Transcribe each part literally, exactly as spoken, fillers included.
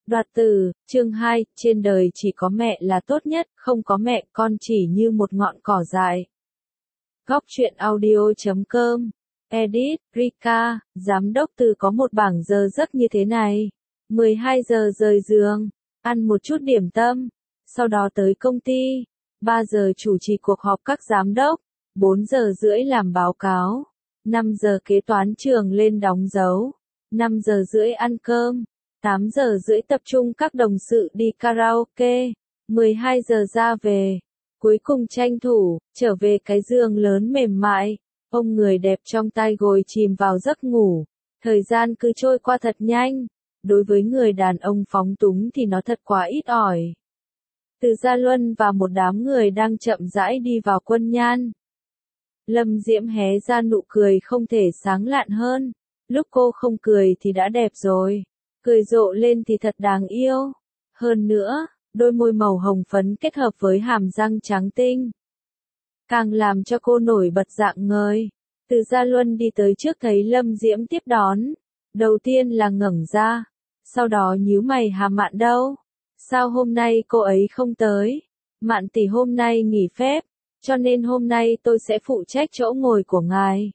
Đoạt tử, chương hai, trên đời chỉ có mẹ là tốt nhất, không có mẹ con chỉ như một ngọn cỏ dại. Góc truyện audio chấm com, edit, Rika, giám đốc Từ có một bảng giờ giấc như thế này. mười hai giờ rời giường, ăn một chút điểm tâm, sau đó tới công ty. ba giờ chủ trì cuộc họp các giám đốc, bốn giờ rưỡi làm báo cáo, năm giờ kế toán trường lên đóng dấu, năm giờ rưỡi ăn cơm. tám giờ rưỡi tập trung các đồng sự đi karaoke, mười hai giờ ra về, cuối cùng tranh thủ, trở về cái giường lớn mềm mại, ôm người đẹp trong tay gối chìm vào giấc ngủ, thời gian cứ trôi qua thật nhanh, đối với người đàn ông phóng túng thì nó thật quá ít ỏi. Từ Gia Luân và một đám người đang chậm rãi đi vào Quân Nhan. Lâm Diễm hé ra nụ cười không thể sáng lạn hơn, lúc cô không cười thì đã đẹp rồi. Cười rộ lên thì thật đáng yêu. Hơn nữa, đôi môi màu hồng phấn kết hợp với hàm răng trắng tinh, càng làm cho cô nổi bật rạng ngời. Từ Gia Luân đi tới trước thấy Lâm Diễm tiếp đón. Đầu tiên là ngẩng ra, sau đó nhíu mày: Hà Mạn đâu? Sao hôm nay cô ấy không tới? Mạn tỷ hôm nay nghỉ phép, cho nên hôm nay tôi sẽ phụ trách chỗ ngồi của ngài.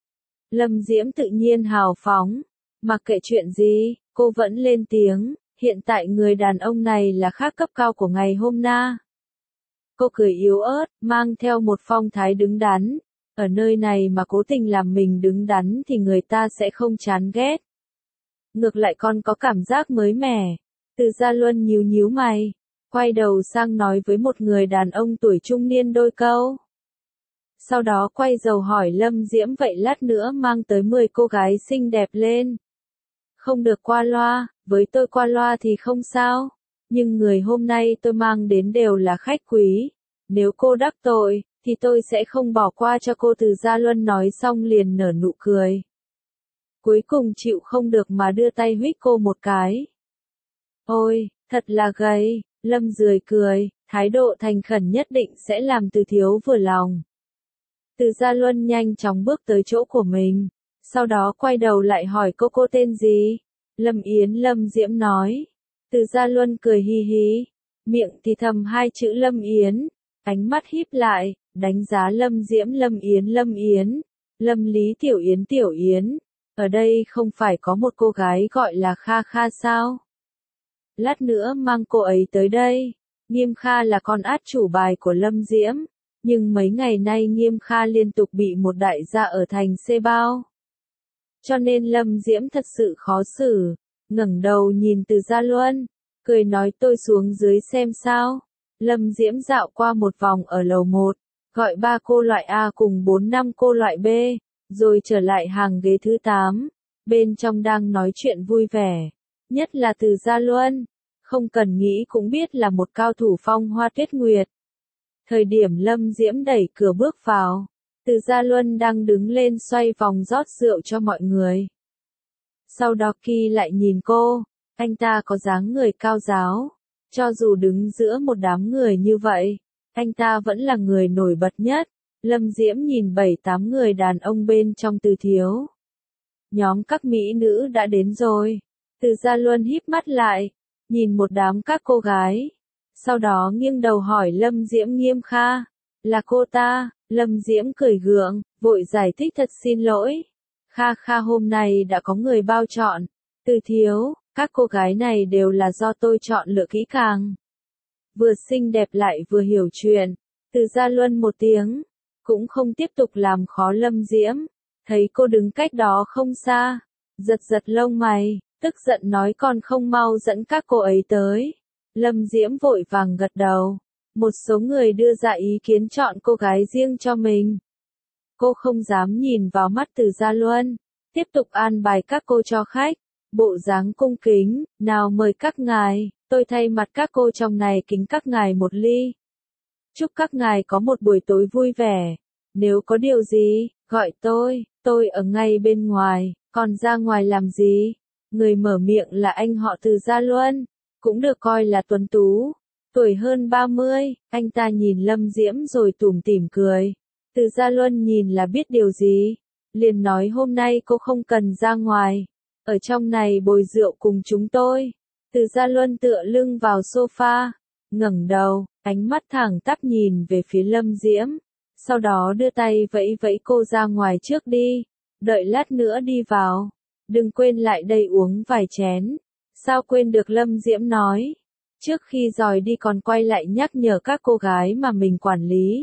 Lâm Diễm tự nhiên hào phóng, mặc kệ chuyện gì, cô vẫn lên tiếng, hiện tại người đàn ông này là khác cấp cao của ngày hôm na. Cô cười yếu ớt, mang theo một phong thái đứng đắn, ở nơi này mà cố tình làm mình đứng đắn thì người ta sẽ không chán ghét. Ngược lại còn có cảm giác mới mẻ. Từ Gia Luân nhíu nhíu mày, quay đầu sang nói với một người đàn ông tuổi trung niên đôi câu. Sau đó quay đầu hỏi Lâm Diễm vậy lát nữa mang tới mười cô gái xinh đẹp lên. Không được qua loa, với tôi qua loa thì không sao, nhưng người hôm nay tôi mang đến đều là khách quý. Nếu cô đắc tội, thì tôi sẽ không bỏ qua cho cô. Từ Gia Luân nói xong liền nở nụ cười. Cuối cùng chịu không được mà đưa tay huých cô một cái. Ôi, thật là gầy, Lâm rười cười, thái độ thành khẩn nhất định sẽ làm Từ thiếu vừa lòng. Từ Gia Luân nhanh chóng bước tới chỗ của mình, sau đó quay đầu lại hỏi cô cô tên gì? Lâm Yến. Lâm Diễm nói. Từ Gia Luân cười hi hí, miệng thì thầm hai chữ Lâm Yến, ánh mắt híp lại, đánh giá Lâm Diễm. Lâm Yến. Lâm Yến, Lâm Lý Tiểu Yến. Tiểu Yến, ở đây không phải có một cô gái gọi là Kha Kha sao? Lát nữa mang cô ấy tới đây. Nghiêm Kha là con át chủ bài của Lâm Diễm, nhưng mấy ngày nay Nghiêm Kha liên tục bị một đại gia ở thành xê bao. Cho nên Lâm Diễm thật sự khó xử, ngẩng đầu nhìn Từ Gia Luân, cười nói tôi xuống dưới xem sao. Lâm Diễm dạo qua một vòng ở lầu một, gọi ba cô loại A cùng bốn năm cô loại B, rồi trở lại hàng ghế thứ tám, bên trong đang nói chuyện vui vẻ, nhất là Từ Gia Luân, không cần nghĩ cũng biết là một cao thủ phong hoa tuyết nguyệt. Thời điểm Lâm Diễm đẩy cửa bước vào, Từ Gia Luân đang đứng lên xoay vòng rót rượu cho mọi người. Sau đó Kỳ lại nhìn cô, anh ta có dáng người cao ráo, cho dù đứng giữa một đám người như vậy, anh ta vẫn là người nổi bật nhất. Lâm Diễm nhìn bảy tám người đàn ông bên trong Từ thiếu. Nhóm các mỹ nữ đã đến rồi. Từ Gia Luân híp mắt lại, nhìn một đám các cô gái. Sau đó nghiêng đầu hỏi Lâm Diễm. Nghiêm Kha, là cô ta? Lâm Diễm cười gượng, vội giải thích thật xin lỗi. Kha Kha hôm nay đã có người bao chọn. Từ thiếu, các cô gái này đều là do tôi chọn lựa kỹ càng. Vừa xinh đẹp lại vừa hiểu chuyện. Từ Gia Luân một tiếng, cũng không tiếp tục làm khó Lâm Diễm. Thấy cô đứng cách đó không xa, giật giật lông mày, tức giận nói còn không mau dẫn các cô ấy tới. Lâm Diễm vội vàng gật đầu. Một số người đưa ra ý kiến chọn cô gái riêng cho mình. Cô không dám nhìn vào mắt Từ Gia Luân, tiếp tục an bài các cô cho khách, bộ dáng cung kính, nào mời các ngài, tôi thay mặt các cô trong này kính các ngài một ly. Chúc các ngài có một buổi tối vui vẻ, nếu có điều gì, gọi tôi, tôi ở ngay bên ngoài, còn ra ngoài làm gì? Người mở miệng là anh họ Từ Gia Luân, cũng được coi là tuấn tú, tuổi hơn ba mươi, anh ta nhìn Lâm Diễm rồi tủm tỉm cười. Từ Gia Luân nhìn là biết điều gì, liền nói hôm nay cô không cần ra ngoài, ở trong này bồi rượu cùng chúng tôi. Từ Gia Luân tựa lưng vào sofa, ngẩng đầu, ánh mắt thẳng tắp nhìn về phía Lâm Diễm, sau đó đưa tay vẫy vẫy cô ra ngoài trước đi, đợi lát nữa đi vào, đừng quên lại đây uống vài chén. Sao quên được, Lâm Diễm nói, trước khi rời đi còn quay lại nhắc nhở các cô gái mà mình quản lý.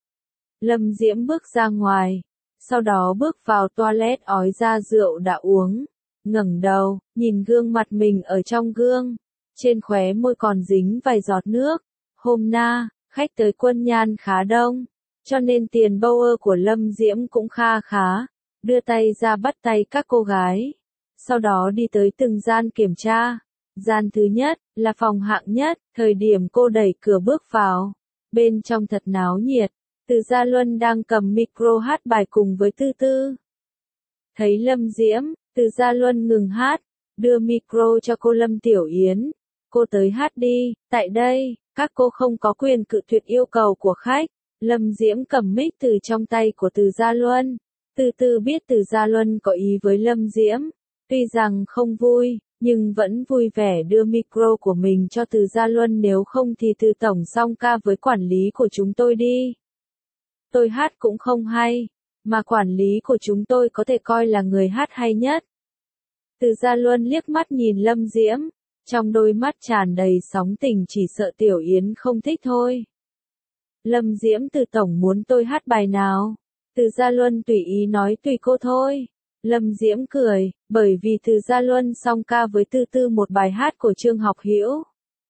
Lâm Diễm bước ra ngoài, sau đó bước vào toilet ói ra rượu đã uống, ngẩng đầu, nhìn gương mặt mình ở trong gương, trên khóe môi còn dính vài giọt nước. Hôm na, khách tới Quân Nhan khá đông, cho nên tiền Bauer của Lâm Diễm cũng kha khá, đưa tay ra bắt tay các cô gái, sau đó đi tới từng gian kiểm tra. Gian thứ nhất, là phòng hạng nhất, thời điểm cô đẩy cửa bước vào, bên trong thật náo nhiệt, Từ Gia Luân đang cầm micro hát bài cùng với Tư Tư. Thấy Lâm Diễm, Từ Gia Luân ngừng hát, đưa micro cho cô Lâm Tiểu Yến, cô tới hát đi, tại đây, các cô không có quyền cự tuyệt yêu cầu của khách. Lâm Diễm cầm mic từ trong tay của Từ Gia Luân, Tư Tư biết Từ Gia Luân có ý với Lâm Diễm, tuy rằng không vui, nhưng vẫn vui vẻ đưa micro của mình cho Từ Gia Luân, nếu không thì Từ tổng song ca với quản lý của chúng tôi đi. Tôi hát cũng không hay, mà quản lý của chúng tôi có thể coi là người hát hay nhất. Từ Gia Luân liếc mắt nhìn Lâm Diễm, trong đôi mắt tràn đầy sóng tình, chỉ sợ Tiểu Yến không thích thôi. Lâm Diễm, Từ tổng muốn tôi hát bài nào? Từ Gia Luân tùy ý nói, tùy cô thôi. Lâm Diễm cười, bởi vì Từ Gia Luân song ca với Tư Tư một bài hát của Trương Học Hữu,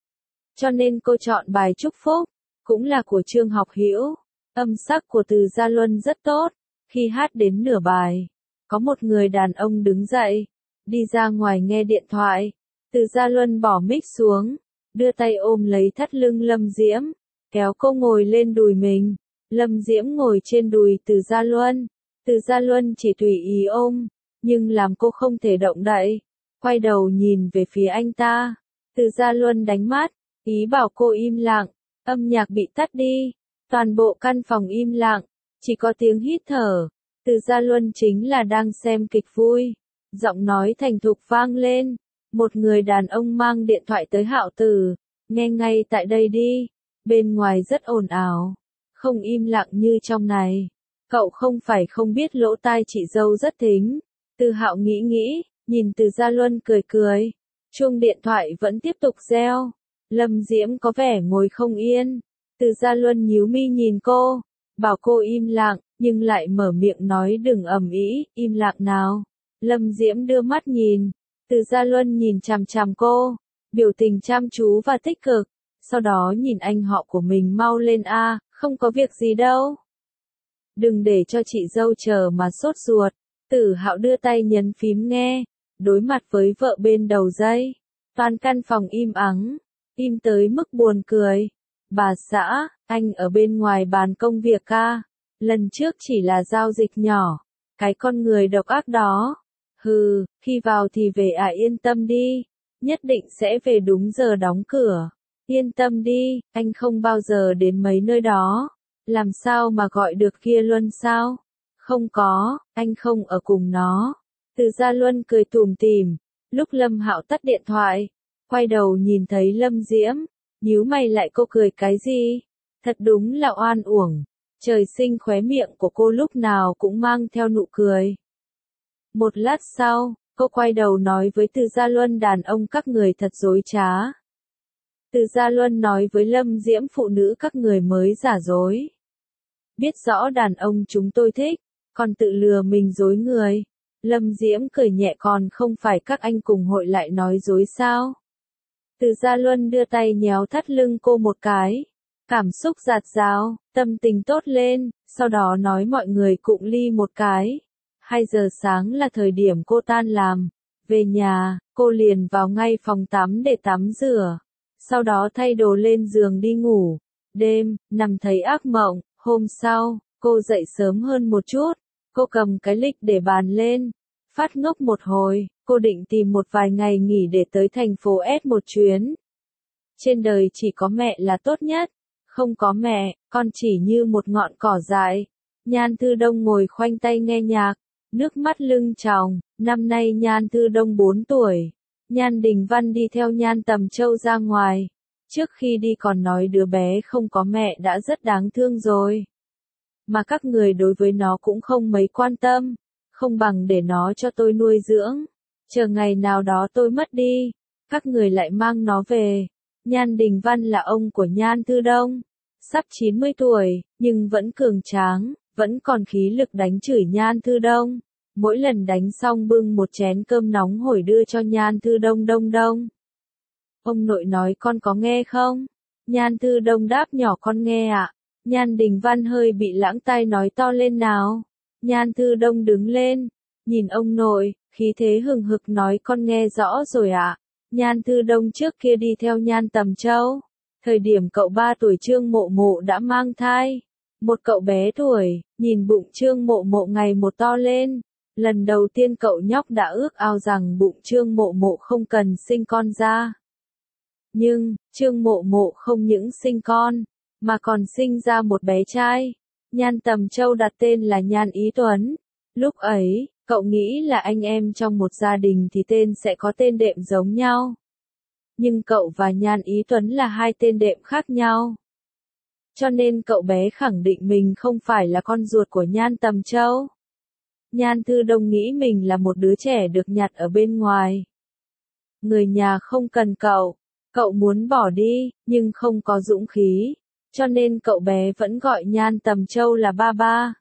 cho nên cô chọn bài Chúc Phúc, cũng là của Trương Học Hữu. Âm sắc của Từ Gia Luân rất tốt. Khi hát đến nửa bài, có một người đàn ông đứng dậy, đi ra ngoài nghe điện thoại. Từ Gia Luân bỏ mic xuống, đưa tay ôm lấy thắt lưng Lâm Diễm, kéo cô ngồi lên đùi mình. Lâm Diễm ngồi trên đùi Từ Gia Luân. Từ Gia Luân chỉ tùy ý ôm, nhưng làm cô không thể động đậy. Quay đầu nhìn về phía anh ta. Từ Gia Luân đánh mắt, ý bảo cô im lặng. Âm nhạc bị tắt đi. Toàn bộ căn phòng im lặng, chỉ có tiếng hít thở. Từ Gia Luân chính là đang xem kịch vui. Giọng nói thành thục vang lên. Một người đàn ông mang điện thoại tới Hạo Tử. Nghe ngay tại đây đi. Bên ngoài rất ồn ào. Không im lặng như trong này. Cậu không phải không biết lỗ tai chị dâu rất thính. Từ Hạo nghĩ nghĩ, nhìn Từ Gia Luân cười cười. Chuông điện thoại vẫn tiếp tục reo. Lâm Diễm có vẻ ngồi không yên. Từ Gia Luân nhíu mi nhìn cô, bảo cô im lặng, nhưng lại mở miệng nói đừng ầm ĩ, im lặng nào. Lâm Diễm đưa mắt nhìn, Từ Gia Luân nhìn chằm chằm cô, biểu tình chăm chú và tích cực, sau đó nhìn anh họ của mình mau lên a, không có việc gì đâu. Đừng để cho chị dâu chờ mà sốt ruột. Tử Hạo đưa tay nhấn phím nghe, đối mặt với vợ bên đầu dây. Toàn căn phòng im ắng, im tới mức buồn cười. Bà xã, anh ở bên ngoài bàn công việc ca. Lần trước chỉ là giao dịch nhỏ. Cái con người độc ác đó. Hừ, khi vào thì về à, yên tâm đi. Nhất định sẽ về đúng giờ đóng cửa. Yên tâm đi, anh không bao giờ đến mấy nơi đó. Làm sao mà gọi được kia Luân sao? Không có, anh không ở cùng nó. Từ Gia Luân cười tủm tỉm. Lúc Lâm Hạo tắt điện thoại, quay đầu nhìn thấy Lâm Diễm, nhíu mày lại, cô cười cái gì? Thật đúng là oan uổng. Trời sinh khóe miệng của cô lúc nào cũng mang theo nụ cười. Một lát sau, cô quay đầu nói với Từ Gia Luân, đàn ông các người thật dối trá. Từ Gia Luân nói với Lâm Diễm, phụ nữ các người mới giả dối. Biết rõ đàn ông chúng tôi thích, còn tự lừa mình dối người. Lâm Diễm cười nhẹ, còn không phải các anh cùng hội lại nói dối sao? Từ Gia Luân đưa tay nhéo thắt lưng cô một cái. Cảm xúc dạt dào, tâm tình tốt lên, sau đó nói mọi người cụng ly một cái. Hai giờ sáng là thời điểm cô tan làm. Về nhà, cô liền vào ngay phòng tắm để tắm rửa. Sau đó thay đồ lên giường đi ngủ. Đêm, nằm thấy ác mộng. Hôm sau, cô dậy sớm hơn một chút. Cô cầm cái lịch để bàn lên. Phát ngốc một hồi, cô định tìm một vài ngày nghỉ để tới thành phố S một chuyến. Trên đời chỉ có mẹ là tốt nhất. Không có mẹ, con chỉ như một ngọn cỏ dại. Nhan Thư Đông ngồi khoanh tay nghe nhạc, nước mắt lưng tròng. Năm nay Nhan Thư Đông bốn tuổi. Nhan Đình Văn đi theo Nhan Tầm Châu ra ngoài. Trước khi đi còn nói đứa bé không có mẹ đã rất đáng thương rồi. Mà các người đối với nó cũng không mấy quan tâm. Không bằng để nó cho tôi nuôi dưỡng. Chờ ngày nào đó tôi mất đi. Các người lại mang nó về. Nhan Đình Văn là ông của Nhan Thư Đông. Sắp chín mươi tuổi, nhưng vẫn cường tráng, vẫn còn khí lực đánh chửi Nhan Thư Đông. Mỗi lần đánh xong bưng một chén cơm nóng hổi đưa cho Nhan Thư Đông đông đông. Ông nội nói con có nghe không? Nhan Thư Đông đáp nhỏ con nghe ạ. À? Nhan Đình Văn hơi bị lãng tai nói to lên nào. Nhan Thư Đông đứng lên, nhìn ông nội, khí thế hừng hực nói con nghe rõ rồi ạ. À? Nhan Thư Đông trước kia đi theo Nhan Tầm Châu. Thời điểm cậu ba tuổi Trương Mộ Mộ đã mang thai. Một cậu bé tuổi, nhìn bụng Trương Mộ Mộ ngày một to lên. Lần đầu tiên cậu nhóc đã ước ao rằng bụng Trương Mộ Mộ không cần sinh con ra. Nhưng, Trương Mộ Mộ không những sinh con, mà còn sinh ra một bé trai. Nhan Tầm Châu đặt tên là Nhan Ý Tuấn. Lúc ấy, cậu nghĩ là anh em trong một gia đình thì tên sẽ có tên đệm giống nhau. Nhưng cậu và Nhan Ý Tuấn là hai tên đệm khác nhau. Cho nên cậu bé khẳng định mình không phải là con ruột của Nhan Tầm Châu. Nhan Thư Đông nghĩ mình là một đứa trẻ được nhặt ở bên ngoài. Người nhà không cần cậu, cậu muốn bỏ đi, nhưng không có dũng khí. Cho nên cậu bé vẫn gọi Nhan Tầm Châu là ba ba.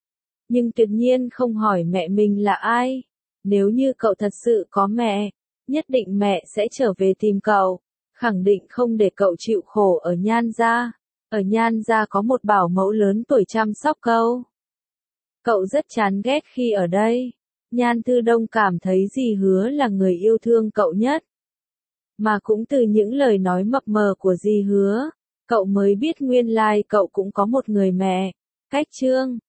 Nhưng tuyệt nhiên không hỏi mẹ mình là ai. Nếu như cậu thật sự có mẹ, nhất định mẹ sẽ trở về tìm cậu. Khẳng định không để cậu chịu khổ ở Nhan gia. Ở Nhan gia có một bảo mẫu lớn tuổi chăm sóc cậu. Cậu rất chán ghét khi ở đây. Nhan Thư Đông cảm thấy dì Hứa là người yêu thương cậu nhất. Mà cũng từ những lời nói mập mờ của dì Hứa, cậu mới biết nguyên lai cậu cũng có một người mẹ. Cách Trương